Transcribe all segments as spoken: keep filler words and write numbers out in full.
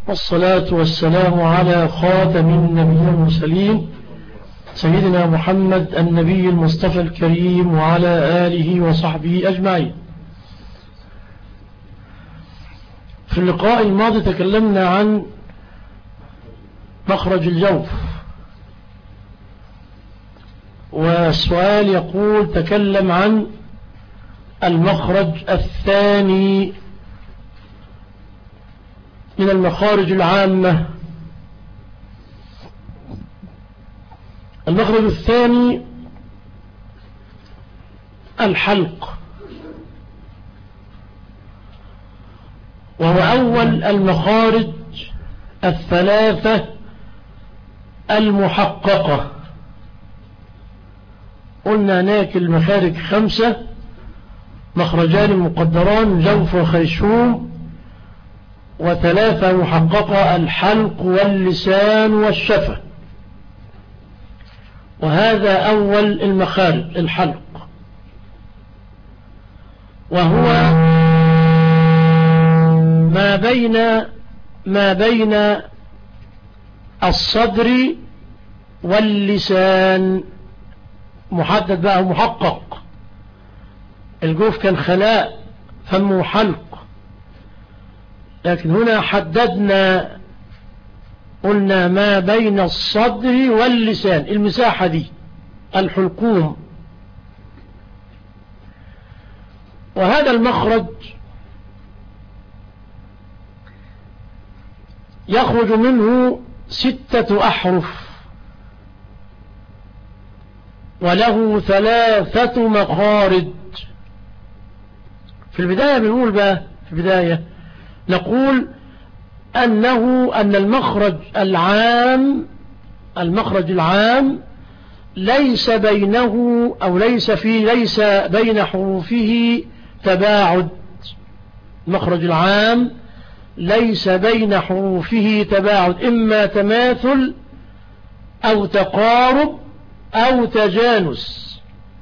والصلاة والسلام على خاتم النبي المرسلين سيدنا محمد النبي المصطفى الكريم وعلى آله وصحبه أجمعين. في اللقاء الماضي تكلمنا عن مخرج الجوف، والسؤال يقول تكلم عن المخرج الثاني من المخارج العامة. المخرج الثاني الحلق، وهو أول المخارج الثلاثة المحققة. قلنا هناك المخارج خمسة، مخرجان مقدران جوف وخيشوم، وثلاثة محققة الحلق واللسان والشفة، وهذا أول المخارج الحلق، وهو ما بين ما بين الصدر واللسان، محدد بقى محقق. الجوف كان خلاء فمه حلق، لكن هنا حددنا قلنا ما بين الصدر واللسان، المساحة دي الحلقوم. وهذا المخرج يخرج منه ستة أحرف، وله ثلاثة مخارج. في البداية بنقول بقى في البداية نقول أنه أن المخرج العام المخرج العام ليس بينه أو ليس في ليس بين حروفه تباعد. المخرج العام ليس بين حروفه تباعد، إما تماثل أو تقارب أو تجانس،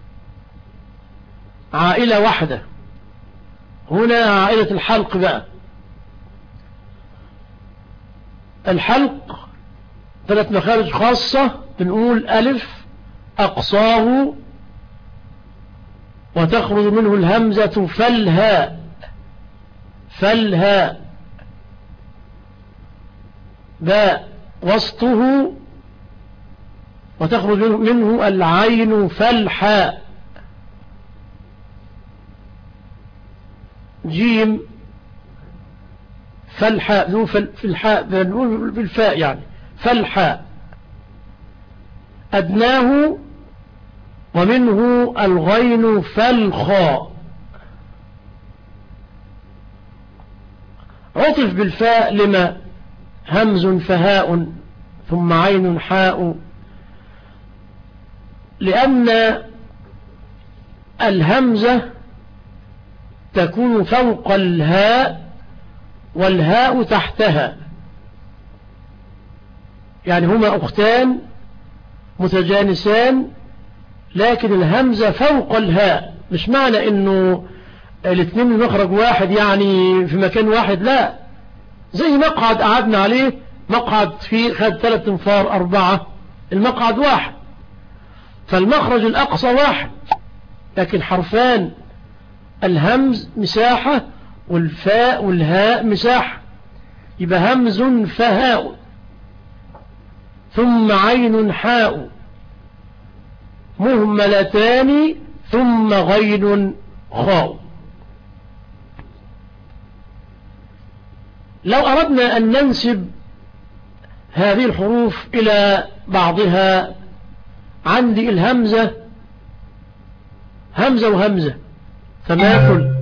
عائلة واحدة. هنا عائلة الحلق بقى. الحلق ثلاث مخارج خاصة، بنقول ألف أقصاه، وتخرج منه الهمزة فالهاء فالهاء، باء وسطه، وتخرج منه العين فالحاء، جيم فالحاء، ذو في الحاء بالفاء يعني فالحاء، أدناه، ومنه الغين فالخاء، عطف بالفاء لما همز فهاء ثم عين حاء، لأن الهمزة تكون فوق الهاء والهاء تحتها، يعني هما أختان متجانسان، لكن الهمزة فوق الهاء. مش معنى انه الاثنين من مخرج واحد يعني في مكان واحد، لا، زي مقعد قعدنا عليه، مقعد فيه خد ثلاث انفار أربعة، المقعد واحد، فالمخرج الأقصى واحد، لكن حرفان الهمز مساحة والفاء والهاء مساحة، يبقى همز فهاء ثم عين حاء مهملتان ثم غين خاء. لو أردنا أن ننسب هذه الحروف إلى بعضها، عندي الهمزة همزة وهمزة تماثل.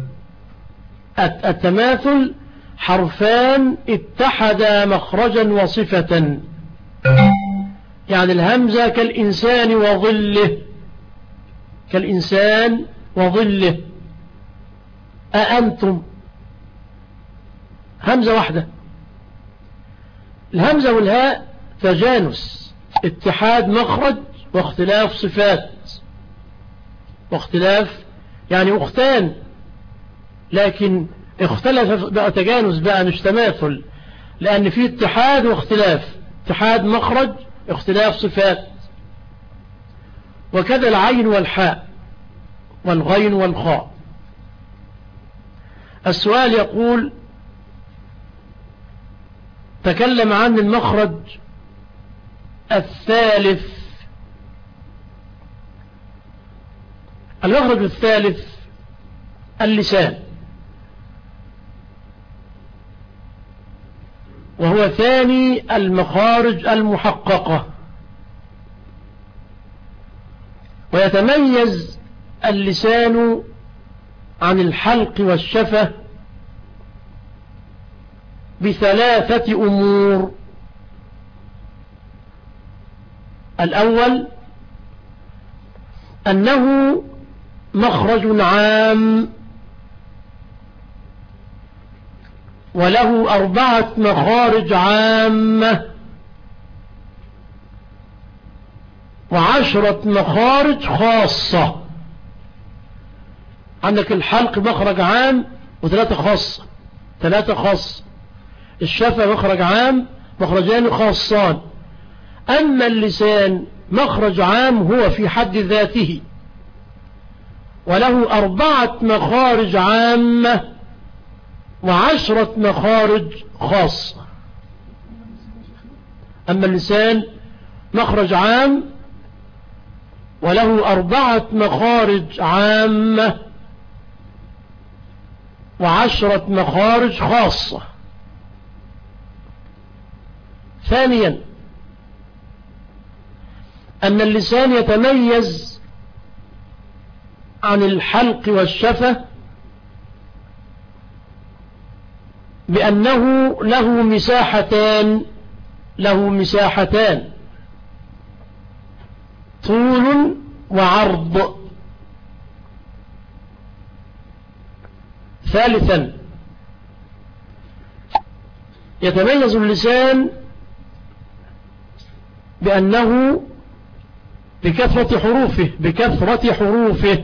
التماثل حرفان اتحدا مخرجا وصفة، يعني الهمزة كالإنسان وظله، كالإنسان وظله، أأنتم، همزة واحدة. الهمزة والهاء تجانس، اتحاد مخرج واختلاف صفات، واختلاف يعني أختان، لكن اختلف بقى تجانس بقى مش تماثل، لأن فيه اتحاد واختلاف، اتحاد مخرج اختلاف صفات. وكذا العين والحاء والغين والخاء. السؤال يقول: تكلم عن المخرج الثالث. المخرج الثالث اللسان، وهو ثاني المخارج المحققة. ويتميز اللسان عن الحلق والشفة بثلاثة أمور. الأول أنه مخرج عام، وله أربعة مخارج عامة وعشرة مخارج خاصة. عندك الحلق مخرج عام وثلاثة خاصة، ثلاثة خاصة. الشفة مخرج عام، مخرجان خاصان. أما اللسان مخرج عام هو في حد ذاته، وله أربعة مخارج عامة وعشرة مخارج خاصة. أما اللسان مخرج عام وله أربعة مخارج عامة وعشرة مخارج خاصة. ثانيا أن اللسان يتميز عن الحلق والشفة بأنه له مساحتان له مساحتان طول وعرض. ثالثا يتميز اللسان بأنه بكثرة حروفه بكثرة حروفه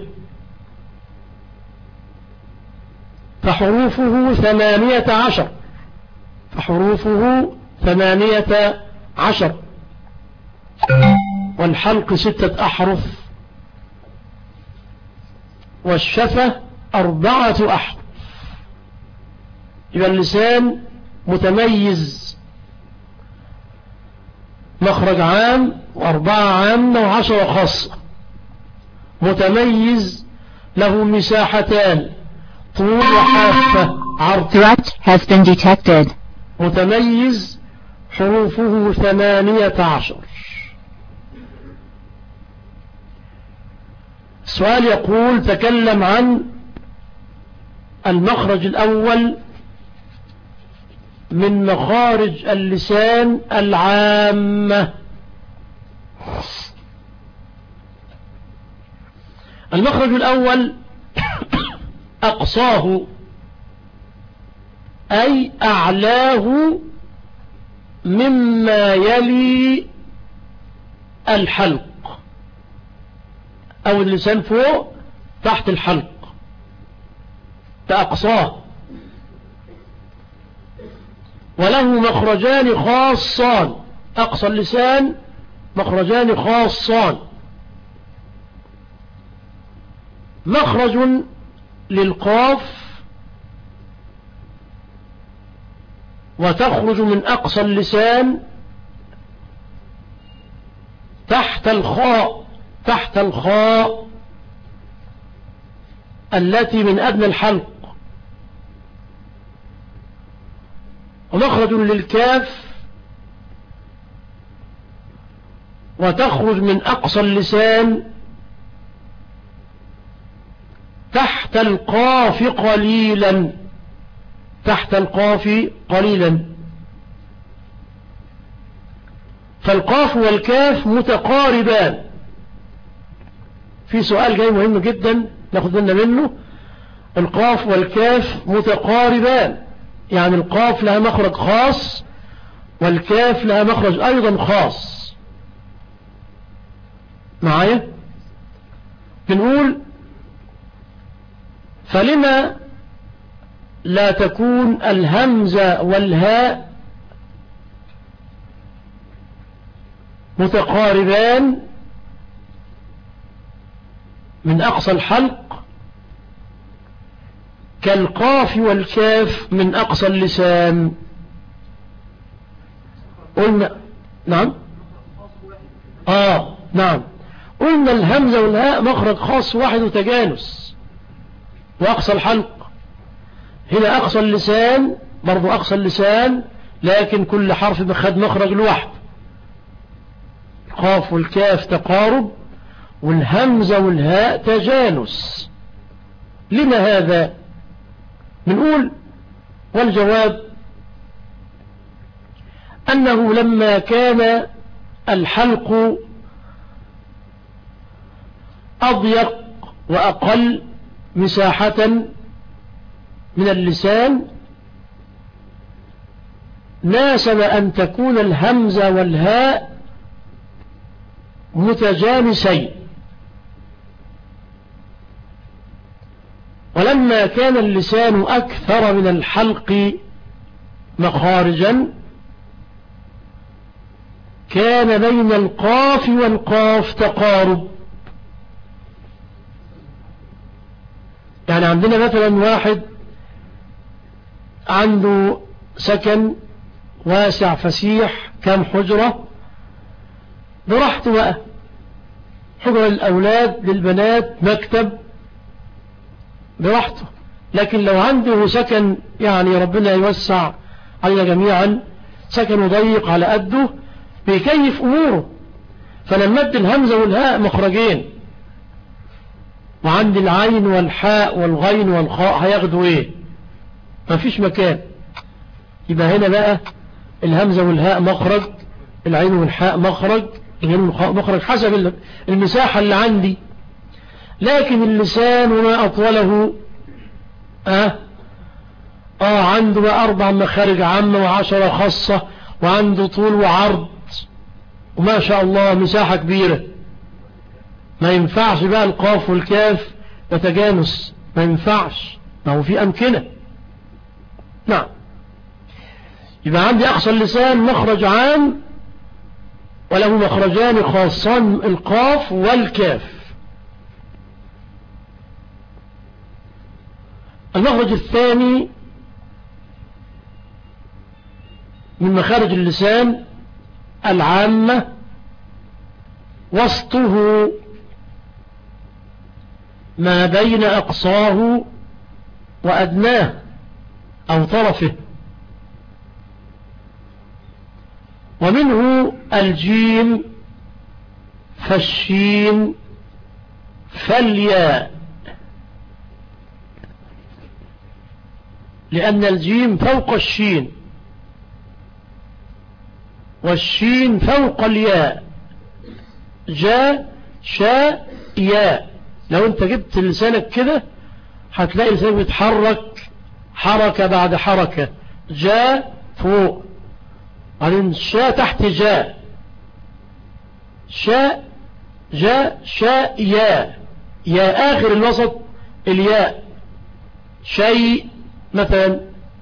فحروفه ثمانية عشر فحروفه ثمانية عشر والحلق ستة أحرف والشفة أربعة أحرف. يبقى اللسان متميز، مخرج عام وأربعة عامة وعشرة خاصة. متميز، له مساحتان طول وحافة عرض. Threat has been detected. متميز، حروفه ثمانية عشر. السؤال يقول: تكلم عن المخرج الأول من مخارج اللسان العامة. المخرج الأول أقصاه، أي أعلاه مما يلي الحلق، أو اللسان فوق تحت الحلق، تأقصاه. وله مخرجان خاصان، أقصى اللسان مخرجان خاصان: مخرج للقاف وتخرج من أقصى اللسان تحت الخاء تحت الخاء التي من أدنى الحلق. ومخرج للكاف وتخرج من أقصى اللسان تحت القاف قليلا تحت القاف قليلا. فالقاف والكاف متقاربان. في سؤال جاي مهم جدا ناخد بالنا منه: القاف والكاف متقاربان، يعني القاف لها مخرج خاص والكاف لها مخرج أيضا خاص. معايا؟ بنقول: فلما لا تكون الهمزة والهاء متقاربان من أقصى الحلق كالقاف والكاف من أقصى اللسان. قلنا نعم آه نعم قلنا الهمزة والهاء مخرج خاص واحد وتجانس، وأقصى الحلق هنا أقصى اللسان برضو أقصى اللسان، لكن كل حرف بخد مخرج لوحده. القاف والكاف تقارب، والهمزة والهاء تجانس. لما هذا؟ بنقول والجواب أنه لما كان الحلق أضيق وأقل مساحة من اللسان ناسب أن تكون الهمزة والهاء متجانسين. ولما كان اللسان أكثر من الحلق مخارجا كان بين القاف والقاف تقارب. يعني عندنا مثلا واحد عنده سكن واسع فسيح كم حجرة براحته بقى، حجرة للأولاد للبنات مكتب براحته. لكن لو عنده سكن يعني ربنا يوسع علينا جميعا سكن ضيق على قده بيكيف أموره، فلما ادي الهمزة والهاء مخرجين وعند العين والحاء والغين والخاء هياخدوا ايه؟ مفيش مكان. يبقى هنا بقى الهمزة والهاء مخرج، العين والحاء مخرج، الغين والخاء مخرج حسب المساحة اللي عندي. لكن اللسان وما أطوله آه, آه عنده بقى أربع مخارج عامة وعشرة خاصة، وعنده طول وعرض وما شاء الله مساحة كبيرة. ما ينفعش بقى القاف والكاف يتجانس، ما ينفعش، ما هو في أمكنة. نعم. يبقى عندي أقصى اللسان مخرج عام وله مخرجان خاصان القاف والكاف. المخرج الثاني من مخارج اللسان العامة وسطه ما بين أقصاه وأدناه أو طرفه، ومنه الجيم فالشين فالياء، لأن الجيم فوق الشين والشين فوق الياء، جاء شاء ياء. لو انت جبت لسانك كده هتلاقي لسانك بيتحرك حركة بعد حركة، جاء فوق بعدين شاء تحت جاء، شاء جاء شاء ياء، يا آخر الوسط الياء، شيء مثلا.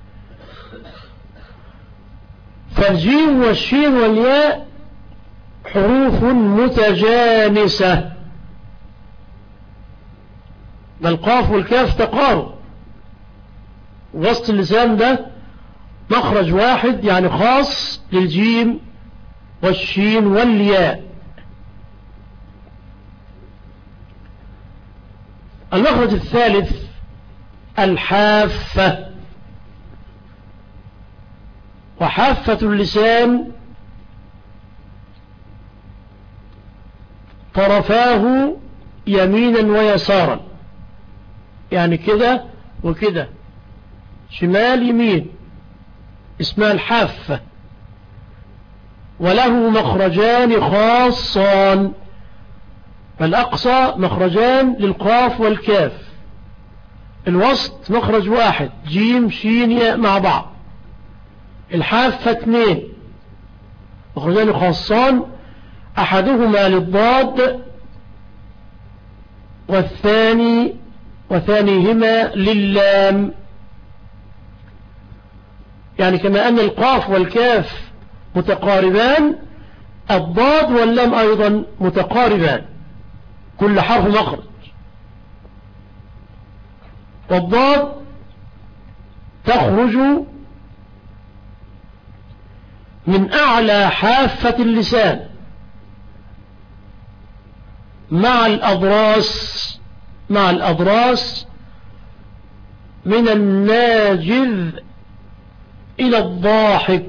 فالجيم والشين والياء حروف متجانسة، القاف والكاف تقارب، وسط اللسان ده مخرج واحد يعني خاص للجيم والشين والياء. المخرج الثالث الحافة، وحافة اللسان طرفاه يمينا ويسارا، يعني كده وكده شمال يمين، اسمها الحافة، وله مخرجان خاصان. فالأقصى مخرجان للقاف والكاف، الوسط مخرج واحد جيم شين ياء مع بعض، الحافة اثنين مخرجان خاصان، أحدهما للضاد والثاني وثانيهما لللام. يعني كما أن القاف والكاف متقاربان، الضاد واللام أيضا متقاربان، كل حرف مخرج. والضاد تخرج من أعلى حافة اللسان مع الأضراس مع الأضراس من الناجذ إلى الضاحك،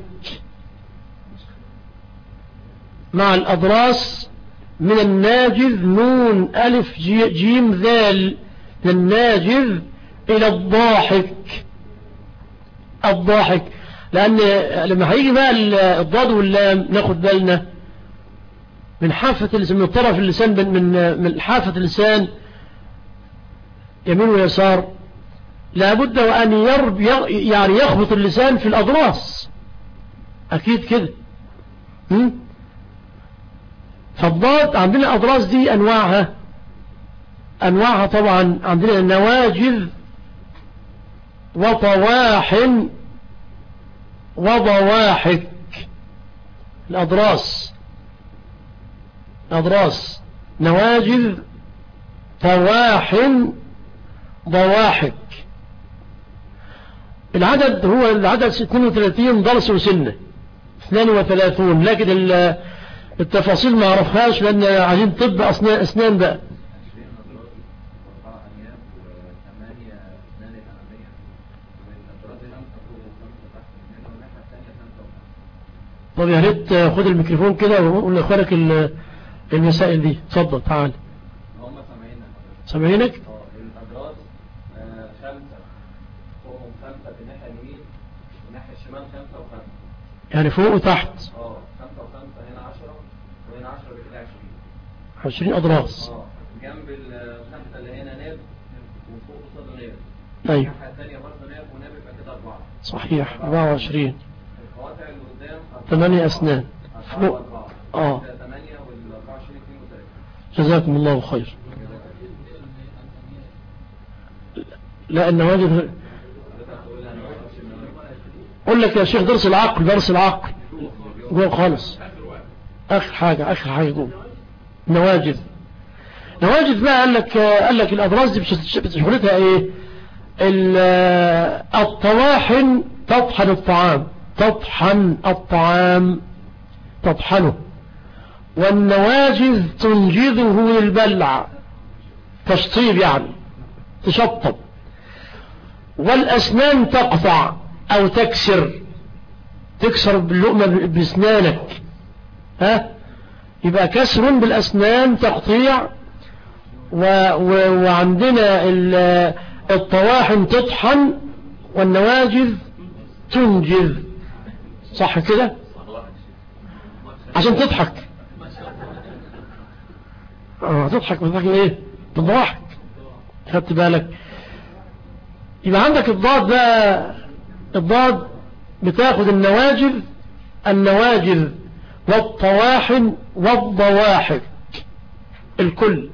مع الأضراس من الناجذ نون ألف جيم ذال، من الناجذ إلى الضاحك. الضاحك لأن لما هيجي بقى الضاد واللام ناخد بالنا من حافة اللسان، من طرف اللسان، من من حافة اللسان يمين ويسار، لابد وأن يرب يعني يخبط اللسان في الأضراس، أكيد كده. فالضاد عندنا أضراس دي أنواعها أنواعها طبعا عندنا نواجذ وطواحن وضواحك. الأضراس أضراس نواجذ طواحن ضواحك. العدد هو العدد اثنين وثلاثين ضرس وسنة اثنين وثلاثون، لكن التفاصيل ما عرفهاش لأن عايزين طب أسنان, أسنان بقى. طب يا ريت خد الميكروفون كده وقول لأخوانك المسائل دي. اتفضل تعال. هم سامعينك سامعينك؟ الأضراس خمسة، فوقهم خمسة في الناحية اليمين والناحية الشمال خمسة وخمسة، يعني فوق وتحت. اه خمسة وخمسة، هنا عشرة وهنا عشرة بكده عشرين. عشرين أضراس. اه جنب الخمسة اللي هنا ناب وفوق قصاد ناب. أيوة. الناحية الثانية برضه ناب وناب يبقى كده أربعة. صحيح أربعة وعشرين. القواطع اللي قدام ثمانية أسنان. فوق اه ثمانية والأربعة وعشرين اثنين وثلاثين. جزاكم الله خير. لا النواجذ قل لك يا شيخ درس العقل، درس العقل جوه خالص، آخر حاجة آخر حاجة جوه نواجذ. نواجذ بقى قال لك قال لك الأضراس دي بشغلتها إيه؟ الطواحن تطحن الطعام، تطحن الطعام تطحنه، والنواجذ تنجذه للبلع، تشطيب يعني تشطب، والأسنان تقطع أو تكسر، تكسر باللقمة بأسنانك، ها يبقى كسر بالأسنان تقطيع. و... و... وعندنا الطواحن تطحن والنواجذ تنجذ، صح كده؟ عشان تضحك اه تضحك بتضحك ايه؟ تضحك، خدت بالك؟ يبقى عندك الضاد بقى، الضاد بتاخد النواجذ النواجذ والطواحن والضواحك الكل،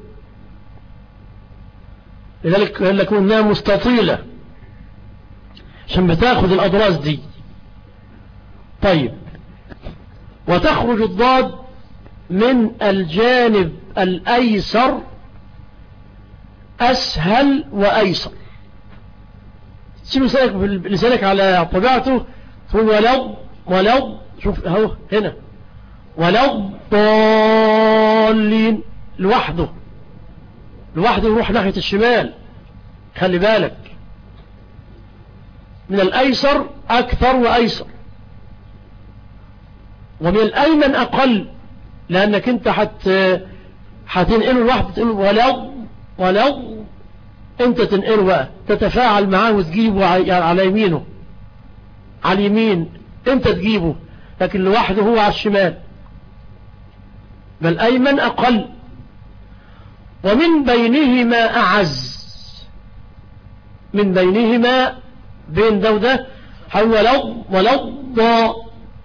لذلك قال لك انها مستطيلة عشان بتاخد الأضراس دي. طيب وتخرج الضاد من الجانب الأيسر أسهل وأيسر. تسيب لسانك على طبيعته، تقول ولو ولو، شوف اهو هنا ولو ضالين لوحده لوحده يروح ناحية الشمال، خلي بالك من الأيسر أكثر وأيسر، ومن الأيمن أقل، لأنك أنت حت هتنقله لوحده، تقول ولو ولو أنت تنقله بقى، تتفاعل معاه وتجيبه على يمينه، على اليمين أنت تجيبه، لكن لوحده هو على الشمال، بل أيمن أقل. ومن بينهما أعز، من بينهما بين ده وده ولو ولو ضاء،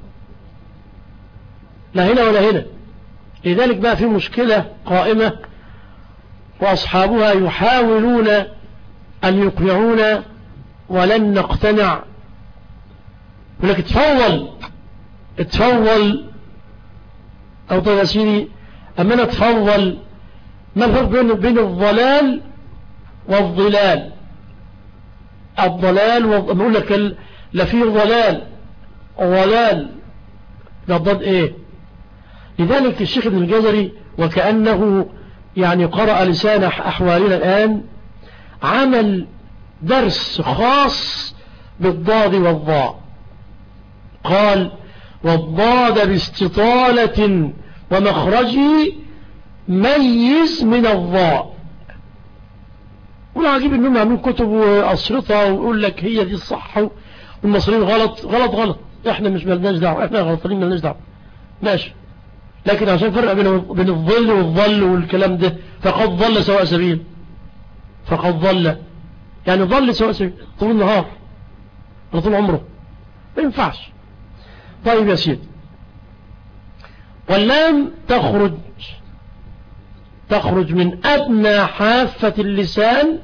لا هنا ولا هنا. لذلك بقى في مشكلة قائمة، وأصحابها يحاولون أن يقنعونا ولن نقتنع. يقول لك اتفول اتفول أو طيب يا سيدي أما أنا أتفضل، ما الفرق بين بين الضلال والضلال؟ الضلال بقول لك لا في ضلال ضلال ده ضد إيه؟ لذلك الشيخ ابن الجزري وكأنه يعني قرأ لسان أحوالنا الآن عمل درس خاص بالضاد والضاء. قال والضاد باستطالة ومخرجه ميز من الضاء. والعجيب انهم عاملين كتب وأسرطة ويقول لك هي دي الصح والمصريين غلط غلط غلط، احنا مش ملناش دعوة، احنا غلطانين ملناش دعوة ماشي. لكن عشان فرق بين بين الظل والظل والكلام ده، فقد ظل سواء سبيل، فقد ظل يعني ظل سواء سبيل طول النهار ولا طول عمره، ما ينفعش. طيب يا سيدي، واللام تخرج تخرج من أدنى حافة اللسان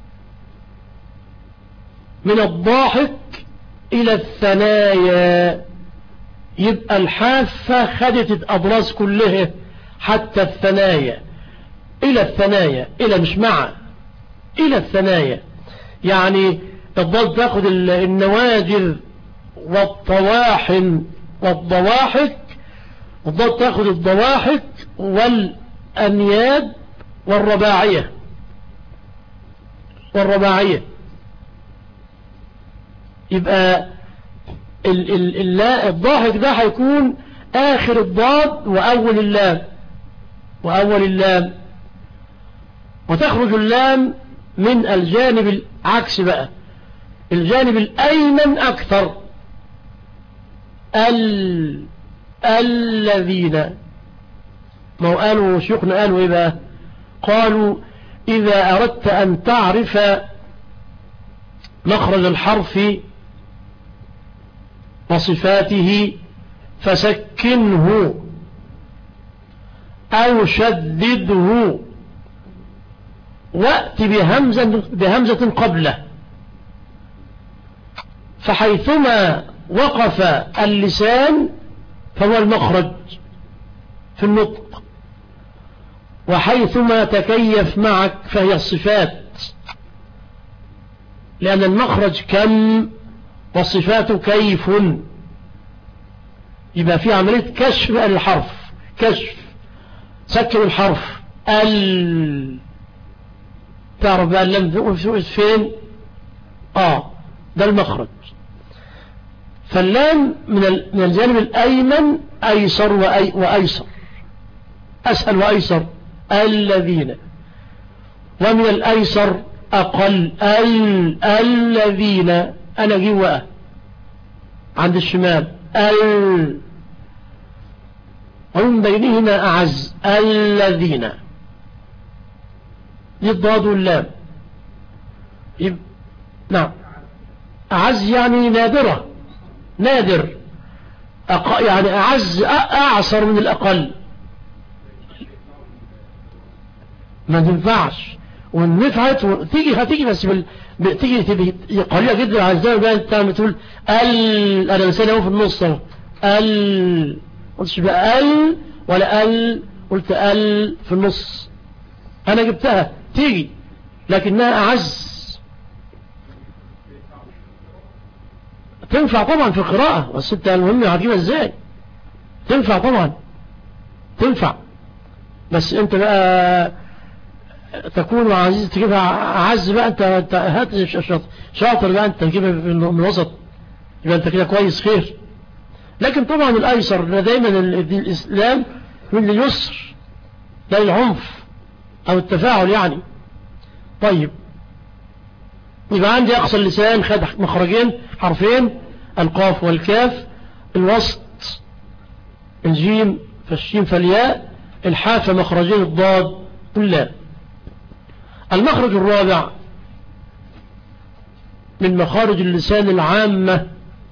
من الضاحك إلى الثنايا. يبقى الحافة خدت الأبراز كلها حتى الثنايا، إلى الثنايا، إلى مش مع، إلى الثنايا. يعني الضاد تأخذ النواجذ والطواحن والضواحك، والضاد تأخذ الضواحك والأنياب والرباعية والرباعية. يبقى ال ال الضاحك ده هيكون آخر الضاد وأول اللام وأول اللام، وتخرج اللام من الجانب العكس بقى، الجانب الأيمن أكثر. ال الذين، ما هو قالوا شيوخنا قالوا إيه بقى؟ قالوا إذا أردت أن تعرف مخرج الحرف وصفاته فسكنه أو شدده وأت بهمزة, بهمزة قبله، فحيثما وقف اللسان فهو المخرج في النطق، وحيثما تكيف معك فهي الصفات، لأن المخرج كم والصفات كيف. يبقى في عملية كشف الحرف، كشف سكن الحرف. ال تعرف بقى اللام فين؟ آه ده المخرج. فاللام من الجانب الأيمن أيسر وأي وأيسر، أسهل وأيسر الذين، ومن الأيسر أقل ال الذين. أنا جوا عند الشمال ال، ومن بينهما أعز الذين. الضاد واللام يب... نعم أعز يعني نادرة، نادر. أق... يعني أعز أعصر من الأقل، ما تنفعش. والنفعت تيجي هتيجي بس بال... تيجي تبقى قليلة جدا على الزمن بقى. انت بتقول ال، انا لساني اهو في النص اهو ال، قلتش بقى ال ولا ال، قلت ال في النص. انا جبتها تيجي، لكنها اعز. تنفع طبعا في القراءة، بس انت المهم هتجيبها ازاي. تنفع طبعا تنفع، بس انت بقى تكون عزيز تجيبها أعز بقى. انت هات شاطر بقى، انت تجيبها من الوسط، يبقى انت كده كويس خير. لكن طبعا الأيسر دايما الإسلام من اليسر لا العنف أو التفاعل يعني. طيب يبقى عندي أقصى اللسان خد مخرجين حرفين، القاف والكاف، الوسط الجيم فالشين فالياء، الحافة مخرجين الضاد واللام. المخرج الرابع من مخارج اللسان العامة،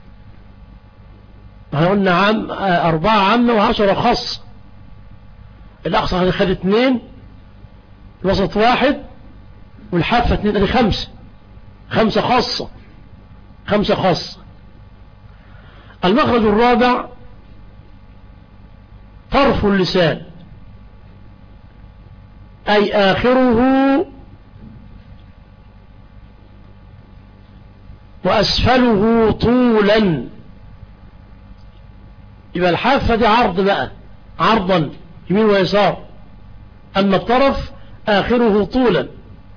قلنا عام أربعة عامة وعشرة خاصة. الأقصى خد اثنين، الوسط واحد، والحافة اثنين، ادي خمسة، خمسة خاصة، خمسة خاصة. المخرج الرابع طرف اللسان أي آخره وأسفله طولا. يبقى الحافة دي عرض بقى، عرضا يمين ويسار، أما الطرف آخره طولا.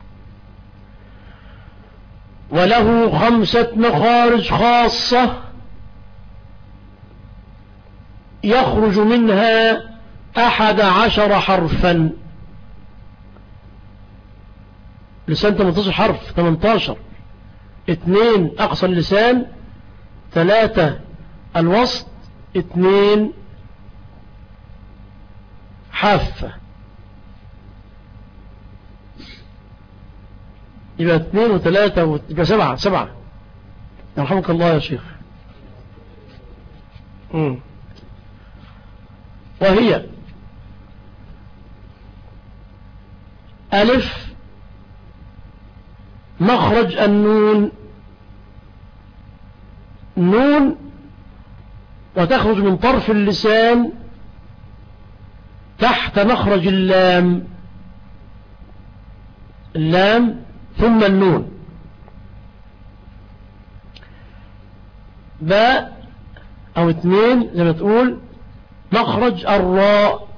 وله خمسة مخارج خاصة يخرج منها أحد عشر حرفا. لسان ثمانية عشر حرف، ثمانية عشر، اثنين أقصى اللسان، ثلاثة الوسط، اثنين حافة. يبقى اثنين وثلاثة و... يبقى سبعة، سبعة. يرحمك الله يا شيخ. مم. وهي ألف مخرج النون، نون وتخرج من طرف اللسان تحت مخرج اللام، اللام ثم النون. باء أو اثنين زي ما تقول مخرج الراء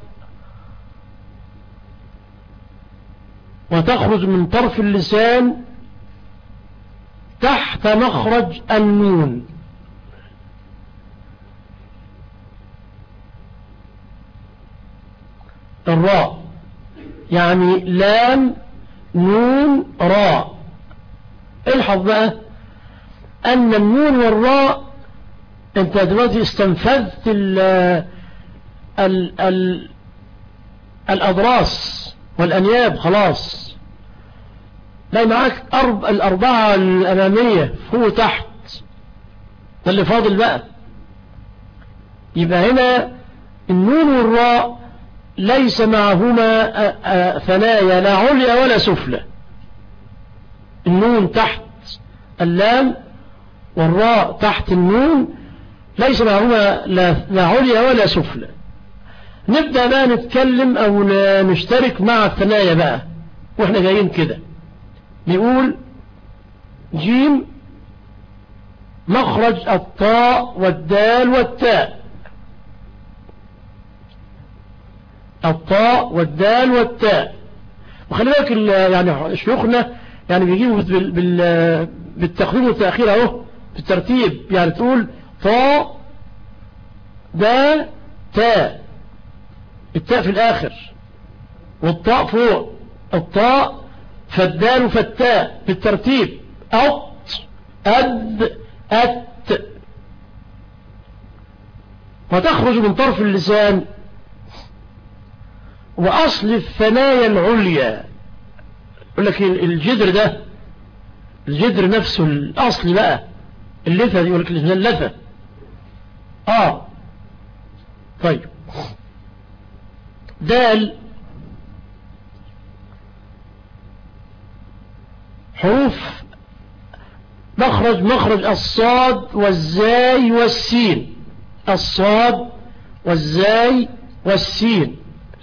وتخرج من طرف اللسان تحت مخرج النون. الراء يعني لام نون راء. الحظ بقى أن النون والراء أنت دلوقتي استنفذت ال ال ال الأضراس والأنياب، خلاص لا معاك أرب الأربعة الأمامية فوق وتحت، ده اللي فاضل بقى. يبقى هنا النون والراء ليس معهما ثنايا لا عليا ولا سفلى. النون تحت اللام والراء تحت النون ليس معهما لا عليا ولا سفلى. نبدأ بقى نتكلم أو نشترك مع الثنايا بقى وإحنا جايين كده. نقول جيم مخرج الطاء والدال والتاء، الطاء والدال والتاء. وخلي بالك يعني شيوخنا يعني بيجيبوا بالتقديم والتأخير اهو بالترتيب، يعني تقول طاء دال تاء، التاء في الآخر والطاء فوق، الطاء فالدال فالتاء بالترتيب، أط أد أت. وتخرج من طرف اللسان وأصل الثنايا العليا. يقول لك الجدر ده، الجدر نفسه الأصل بقى اللثة دي، يقول لك اللثة. آه طيب دال حروف مخرج مخرج الصاد والزاي والسين، الصاد والزاي والسين.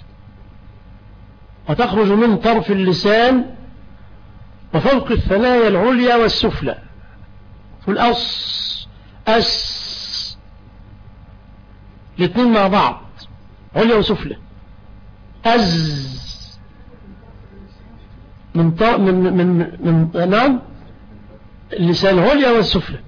وتخرج من طرف اللسان وفوق الثنايا العليا والسفلى. والأص أس الاثنين مع بعض عليا وسفلى. أز من طرف من من من نعم اللسان العليا والسفلى.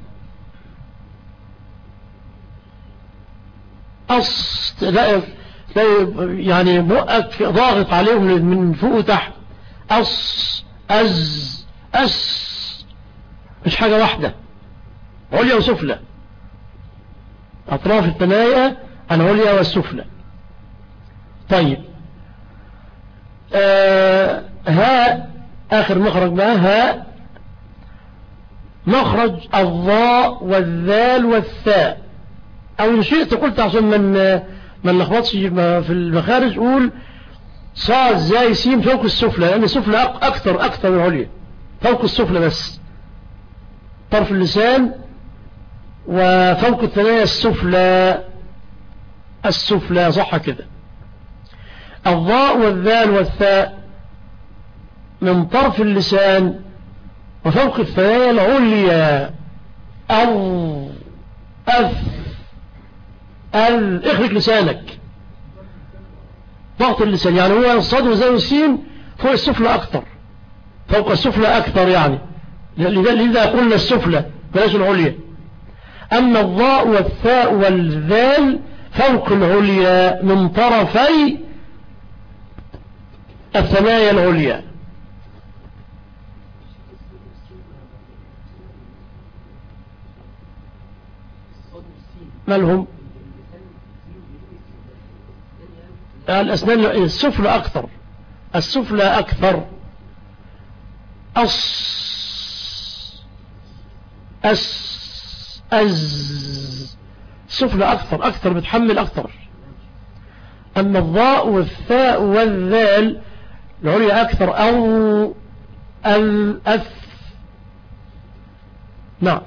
أص لا يعني بقك ضاغط عليهم من فوق وتحت. أص أز أس مش حاجة واحدة، عليا وسفلى، أطراف الثنايا العليا والسفلى. طيب آه ها آخر مخرج بقى، ها مخرج الضاء والذال والثاء. أو إن شئت قلت عشان من ما نلخبطش في المخارج قول صاد زاي سين فوق السفلى، لأن السفلى أكثر أكثر من عليا، فوق السفلى بس طرف اللسان وفوق الثنايا السفلى، السفلى صح كده. الضاء والذال والثاء من طرف اللسان وفوق الثنايا العليا. أو أف ال اخرج لسانك، ضغط اللسان، يعني هو الصاد وزي السين فوق السفلى أكثر، فوق السفلى أكثر، يعني لذا قلنا السفلى بلاش العليا. أما الضاء والثاء والذال فوق العليا من طرفي الثنايا العليا. مالهم؟ الأسنان السفلى أكثر، السفلى أكثر. أص أس أز سفلى أكثر، أكثر بتحمل أكثر. أما الضاء والثاء والذال العليا أكثر. أو الأف. نعم.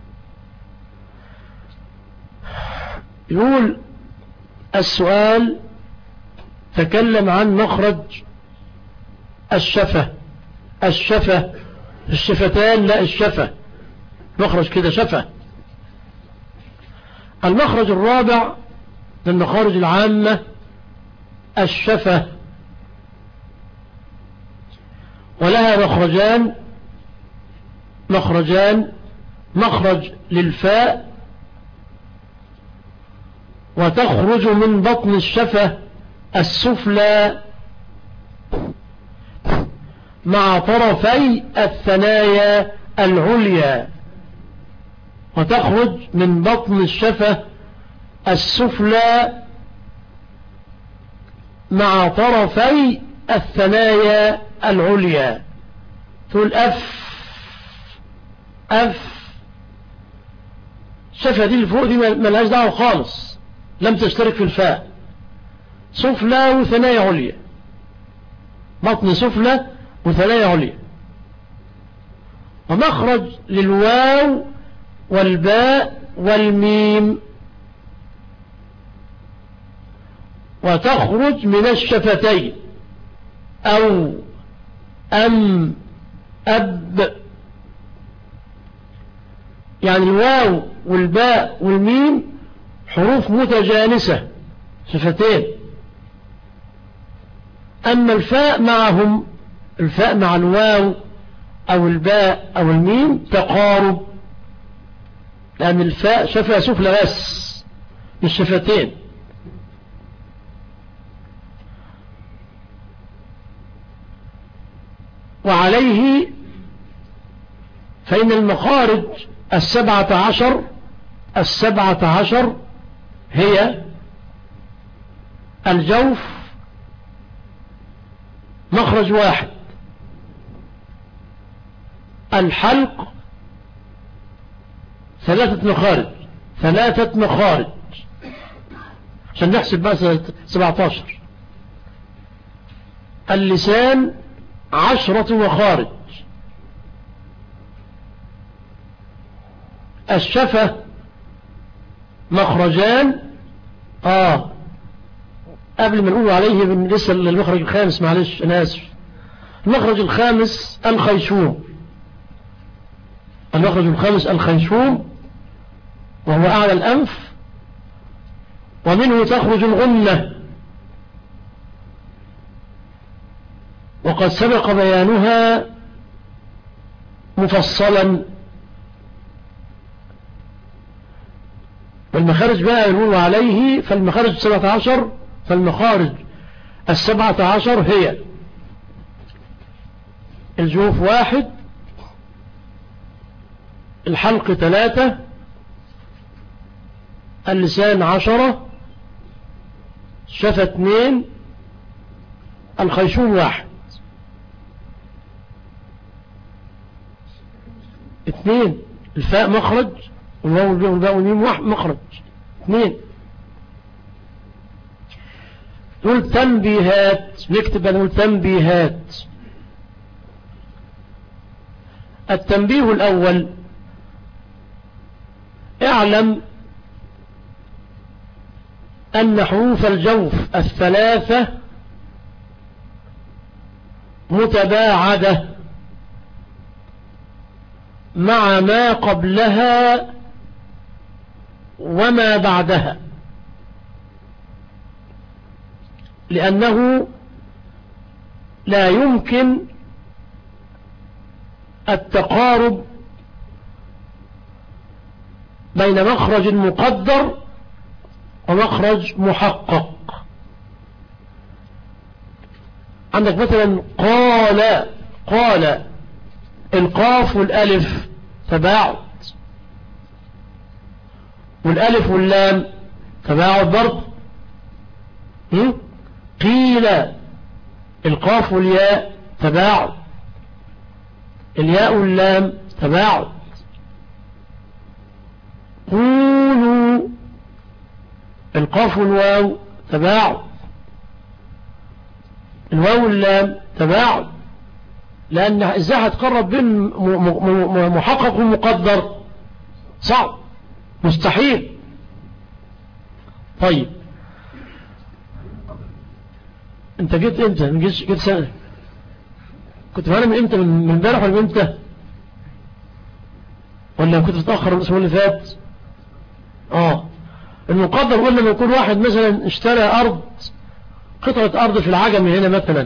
يقول السؤال تكلم عن مخرج الشفة. الشفة الشفتان، لا الشفة، مخرج كده شفة. المخرج الرابع من المخارج العامة الشفة، ولها مخرجان مخرجان مخرج للفاء وتخرج من بطن الشفة السفلى مع طرفي الثنايا العليا، وتخرج من بطن الشفة السفلى مع طرفي الثنايا العليا. تقول أف أف. الشفة دي اللي فوق دي ملهاش دعوة خالص، لم تشترك في الفاء. سفلى وثنايا عليا، بطن سفلى وثنايا عليا. ومخرج للواو والباء والميم، وتخرج من الشفتين. أو أم أب، يعني الواو والباء والميم حروف متجانسة، شفتين. أما الفاء معهم، الفاء مع الواو أو الباء أو الميم تقارب، لأن الفاء شفة سفلى بس مش شفتين. وعليه فإن المخارج السبعة عشر السبعة عشر هي الجوف مخرج واحد، الحلق ثلاثة مخارج ثلاثة مخارج عشان نحسب بقى سبعة عشر، اللسان عشرة مخارج، الشفة مخرجان. آه قبل ما نقول عليه لسه المخرج الخامس، معلش أنا آسف. المخرج الخامس الخيشوم، المخرج الخامس الخيشوم، وهو أعلى الأنف، ومنه تخرج الغنة، وقد سبق بيانها مفصلا. والمخارج بقى يقول عليه فالمخارج السبعة عشر فالمخارج السبعة عشر هي الجوف واحد، الحلق ثلاثة، اللسان عشرة، شفة اثنين، الخيشوم واحد. اثنين الفاء مخرج، والواو والباء والميم واحد مخرج اثنين. نقول تنبيهات، نكتب نقول تنبيهات. التنبيه الأول: اعلم أن حروف الجوف الثلاثة متباعدة مع ما قبلها وما بعدها، لأنه لا يمكن التقارب بين مخرج مقدر ومخرج محقق. عندك مثلا قال، قال القاف والالف تباعد، والالف واللام تباعد برضه. قيل القاف والياء تباعد، الياء واللام تباعد. قولوا القاف والواو تباعد، الواو واللام تباعد، لأن ازاي هتقرب بين محقق ومقدر؟ صعب، مستحيل. طيب انت جيت امتى؟ من جيت سنة؟ كنت معانا من امتى؟ من امبارح ولا من امتى؟ ولا كنت متأخر الاسبوع اللي فات؟ اه المقدر قلنا لما يكون واحد مثلا اشترى ارض، قطعة ارض في العجم هنا مثلا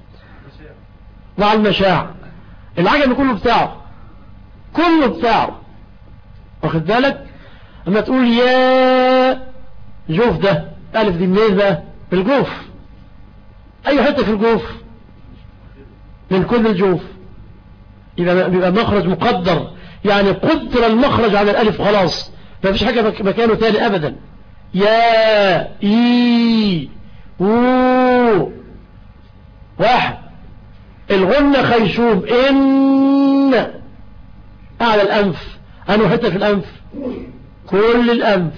مع المشاع، العجم كله بتاعه، كله بتاعه، واخد بالك؟ اما تقول يا جوف، ده الف دي منين بقى؟ الجوف، اي حتة في الجوف من كل الجوف، يبقى بيبقى مخرج مقدر، يعني قدر المخرج على الالف خلاص، ما فيش حاجة مكانه تاني ابدا. يا اي و واحد. الغنة خيشوم، ان اعلى الانف، انه حتة في الانف؟ كل الانف.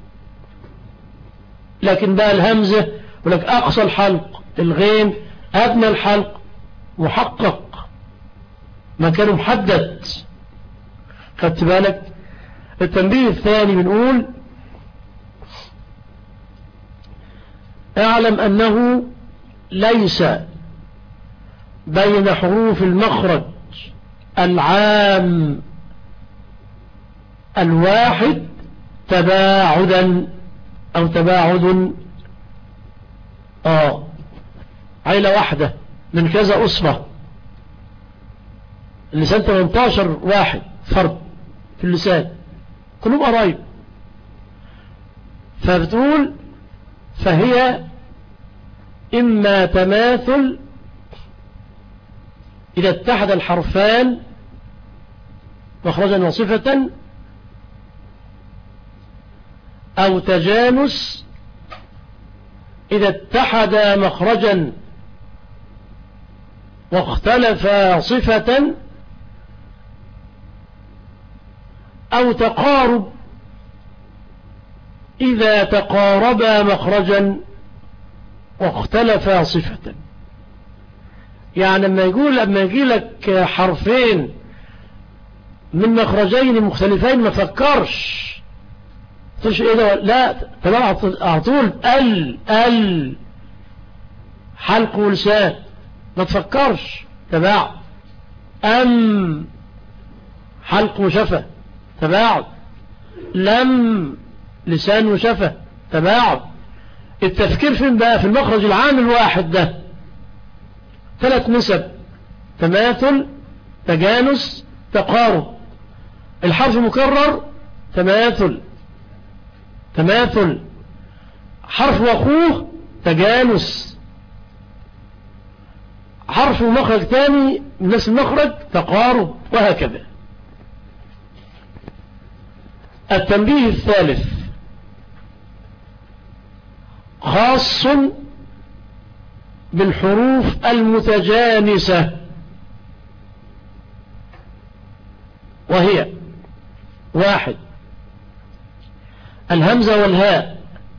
لكن بقى الهمزة ولك اقصى الحلق، الغين ادنى الحلق، محقق، مكانه محدد. خدت بالك؟ التنبيه الثاني بنقول اعلم انه ليس بين حروف المخرج العام الواحد تباعدا او تباعد، اه عيلة واحدة من كذا أسرة، اللسان ثمانية عشر واحد فرد في اللسان، كلهم قرايب. فبتقول فهي إما تماثل إذا اتحد الحرفان مخرجا وصفة، أو تجانس إذا اتحد مخرجا واختلف صفة، أو تقارب إذا تقاربا مخرجا واختلفا صفة. يعني لما يقول لما يجي لك حرفين من مخرجين مختلفين ما تفكرش تقولش ايه ده، لا تمام على طول، ال ال حلق ولسان، ما تفكرش، تباعد. ام حلق وشفة، تباعد. لم لسان وشفة، تباعد. التفكير فين بقى؟ في المخرج العام الواحد ده، ثلاث نسب: تماثل، تجانس، تقارب. الحرف مكرر تماثل، تماثل. حرف واخوه تجانس. حرف ومخرج تاني من نفس المخرج تقارب، وهكذا. التنبيه الثالث خاص بالحروف المتجانسة، وهي: واحد، الهمزة والهاء،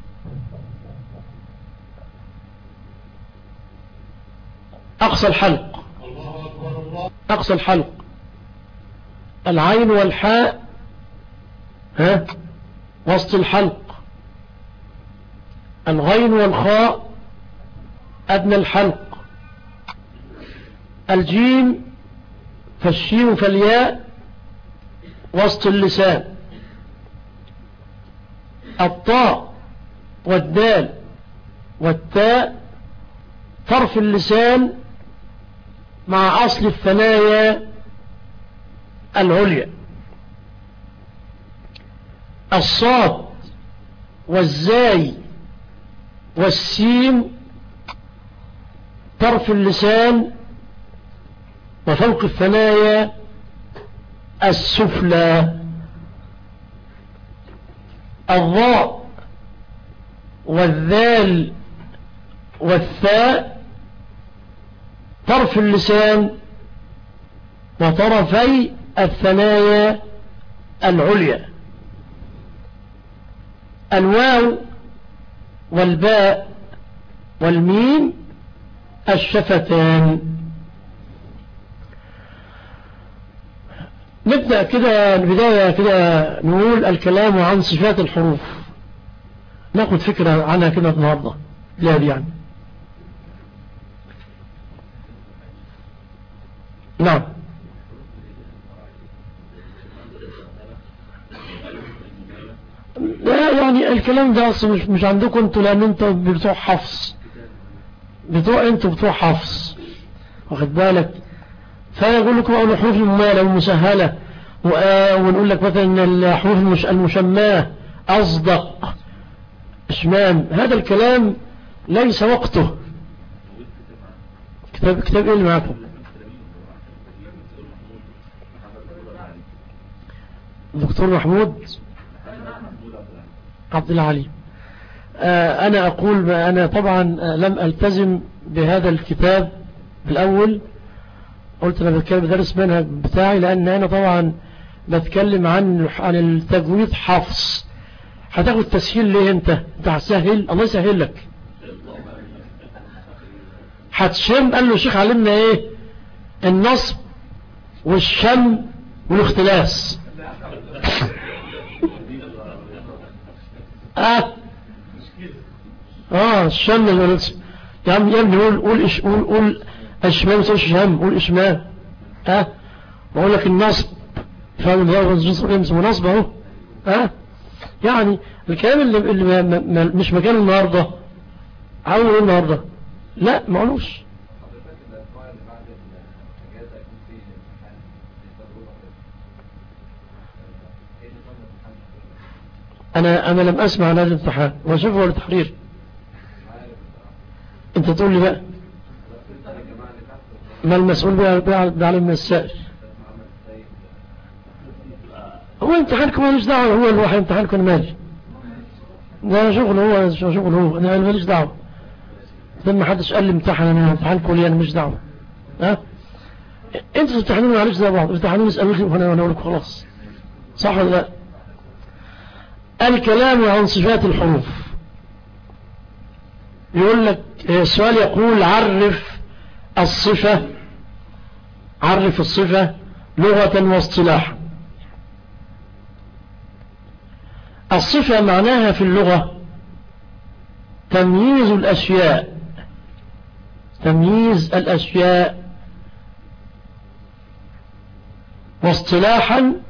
أقصى الحلق، أقصى الحلق. العين والحاء ها وسط الحلق. الغين والخاء أدنى الحلق. الجيم فالشين فالياء وسط اللسان. الطاء والدال والتاء طرف اللسان مع أصل الثنايا العليا. الصاد والزاي والسين طرف اللسان وفوق الثنايا السفلى. الضاء والذال والثاء طرف اللسان وطرفي الثنايا العليا. الواو والباء والميم الشفتان. نبدأ كده البداية كده نقول الكلام عن صفات الحروف، ناخد فكرة عنها كده النهاردة لا يعني. نعم. لا يعني الكلام ده أصلا مش, مش عندكم انتوا، لأن انتوا بتوع حفظ، بتوع انتوا بتوع حفظ، واخد بالك. فيقول لكم أول الحروف الممالة والمسهلة، ونقول لك مثلا ان الحروف المشماة أصدق اشمام. هذا الكلام ليس وقته. كتاب كتاب ايه اللي معكم؟ دكتور محمود عبد العليم. آه أنا أقول أنا طبعا لم ألتزم بهذا الكتاب بالأول، قلت أنا بتكلم بدرس منهج بتاعي، لأن أنا طبعا بتكلم عن عن التجويد حفظ. هتاخد تسهيل ليه انت؟ انت هتسهل، الله يسهل لك. هتشم، قال له الشيخ علمنا ايه؟ النصب والشم والاختلاس. اه اه الشم والاختلاس. يا عم يا ابني قول قول إش قول قول اشمام مش شم، قول اشمام. اه بقول لك النصب، فاهم ده نصب اهو. اه يعني الكلام اللي, اللي مش مكان النهاردة عاوز ايه النهاردة؟ لا ما قالوش. انا انا لم اسمع عن هذا الامتحان واشوفه ولا تحرير. انت تقول لي بقى ما المسؤول بيعلم من السائل؟ هو امتحانكم ماليش دعوة، هو الواحد امتحانكم مالي، ده شغل، هو شغل، هو انا ماليش دعوة. لما حدش قال لي امتحن انا امتحانكم لي، انا ماليش دعوة. ها انتوا تمتحنوني معلش زي بعض، امتحنوني اسالوني وانا اقول لكم خلاص، صح ولا لا؟ الكلام عن صفات الحروف. يقول لك السؤال يقول عرف الصفة، عرف الصفة لغة واصطلاحا. الصفة معناها في اللغة تمييز الأشياء، تمييز الأشياء. واصطلاحا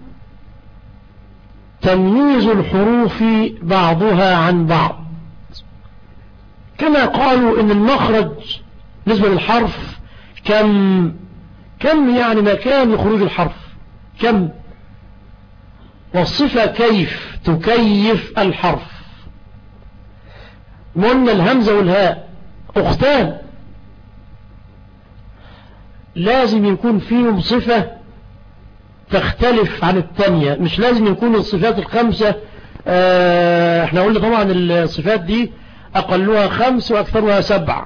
تمييز الحروف بعضها عن بعض، كما قالوا إن المخرج بالنسبة للحرف كم، كم يعني مكان لخروج الحرف كم، والصفة كيف تكيف الحرف. قلنا الهمزة والهاء أختان، لازم يكون فيهم صفة تختلف عن الثانية، مش لازم يكون الصفات الخمسة. اه احنا قلنا طبعا الصفات دي أقلها خمس وأكثرها سبع،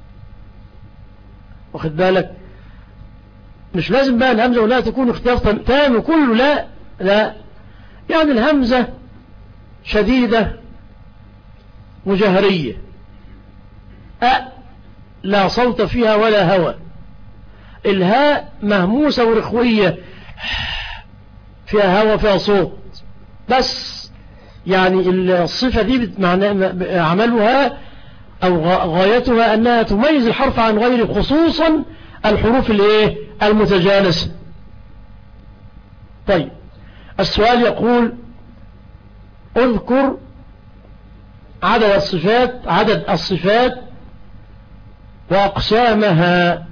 واخد بالك. مش لازم بقى الهمزة والهاء تكون اختلاف تام وكله، لا لا، يعني الهمزة شديدة وجهرية، أ لا صوت فيها ولا هوى. الهاء مهموسة ورخوية، فيها هوى فيها صوت بس. يعني الصفة دي عملها أو غايتها أنها تميز الحرف عن غيره، خصوصا الحروف الايه المتجانسة. طيب السؤال يقول اذكر عدد الصفات عدد الصفات وأقسامها.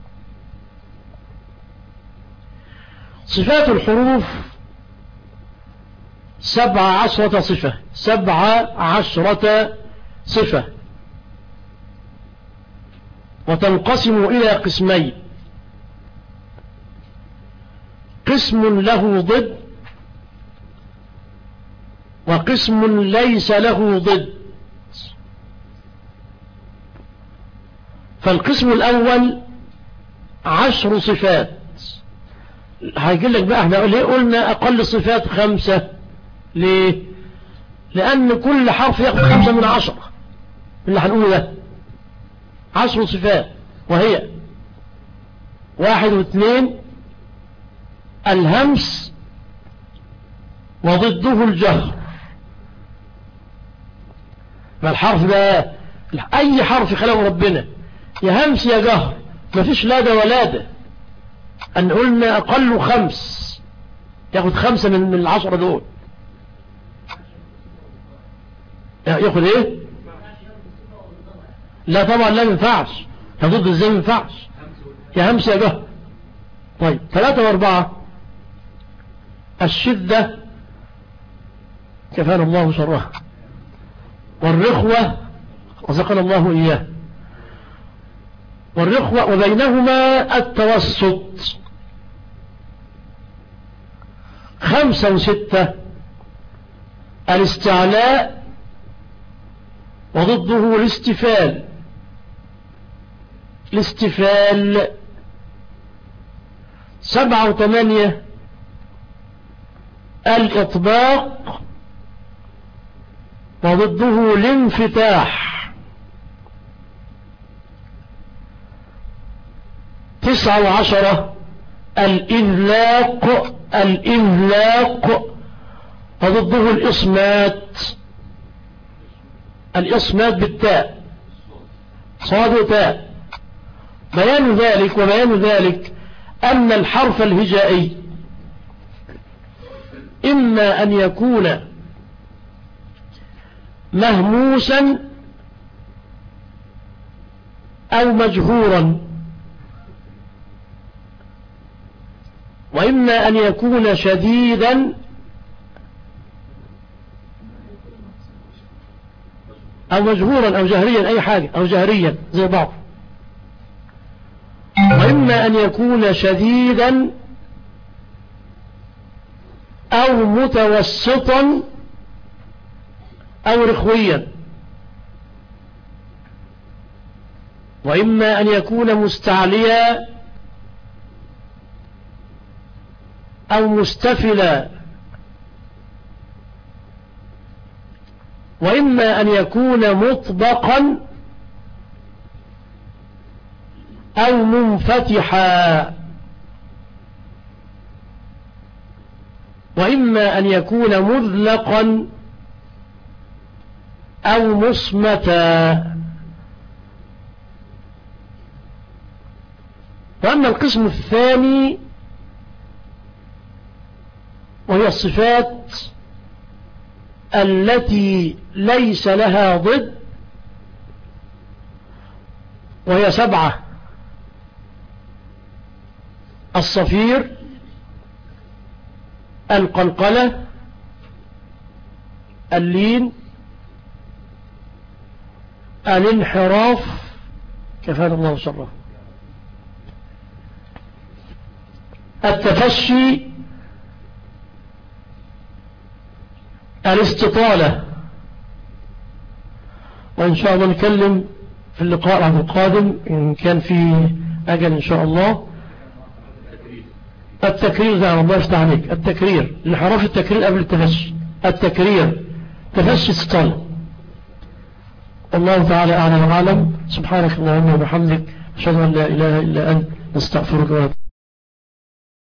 صفات الحروف سبع عشرة صفة سبع عشرة صفة وتنقسم إلى قسمين: قسم له ضد وقسم ليس له ضد. فالقسم الأول عشر صفات. هيقول لك بقى احنا ليه قلنا أقل صفات خمسة؟ ليه؟ لأن كل حرف يأخذ خمسة من عشرة اللي هنقوله ده. عشر صفات وهي: واحد واثنين الهمس وضده الجهر. فالحرف ده أي حرف خلقه ربنا يا همس يا جهر، مفيش لا ده ولا ده. أن قلنا أقل خمس ياخد خمسة من من العشرة دول. ياخد ايه؟ لا طبعا لا ينفعش. هضد ازاي ما ينفعش؟ يا همس يا جهر. طيب ثلاثة واربعة الشدة كفانا الله شرها، والرخوة رزقنا الله إياه، والرخوة وبينهما التوسط. خمسة وستة الاستعلاء وضده الاستفال الاستفال. سبعة وثمانية الإطباق وضده الانفتاح. تسعة وعشرة الإذلاق الإذلاق وضده الإصمات الإصمات بالتاء صاد وتاء. بيان ذلك وبيان ذلك أن الحرف الهجائي إما أن يكون مهموسا أو مجهورا، وإما أن يكون شديدا أو مجهورا أو جهريا، أي حاجة، أو جهريا زي بعض، وإما أن يكون شديدا أو متوسطا أو رخويا، وإما أن يكون مستعليا أو مستفلا، وإما أن يكون مطبقا أو منفتحا، وإما أن يكون مذلقا أو مصمتا. وأما القسم الثاني وهي الصفات التي ليس لها ضد، وهي سبعة: الصفير، القلقلة، اللين، الانحراف كفانا الله شره، التفشي، الاستطالة. وإن شاء الله نتكلم في اللقاء القادم إن كان في أجل إن شاء الله. التكرير زي الله يفتح عليك، التكرير، الانحراف التكرير قبل التفشي، التكرير تفشي استطالة. الله تعالى أعلم وأعلم. سبحانك اللهم وبحمدك أشهد أن لا إله إلا أنت نستغفرك ونتوب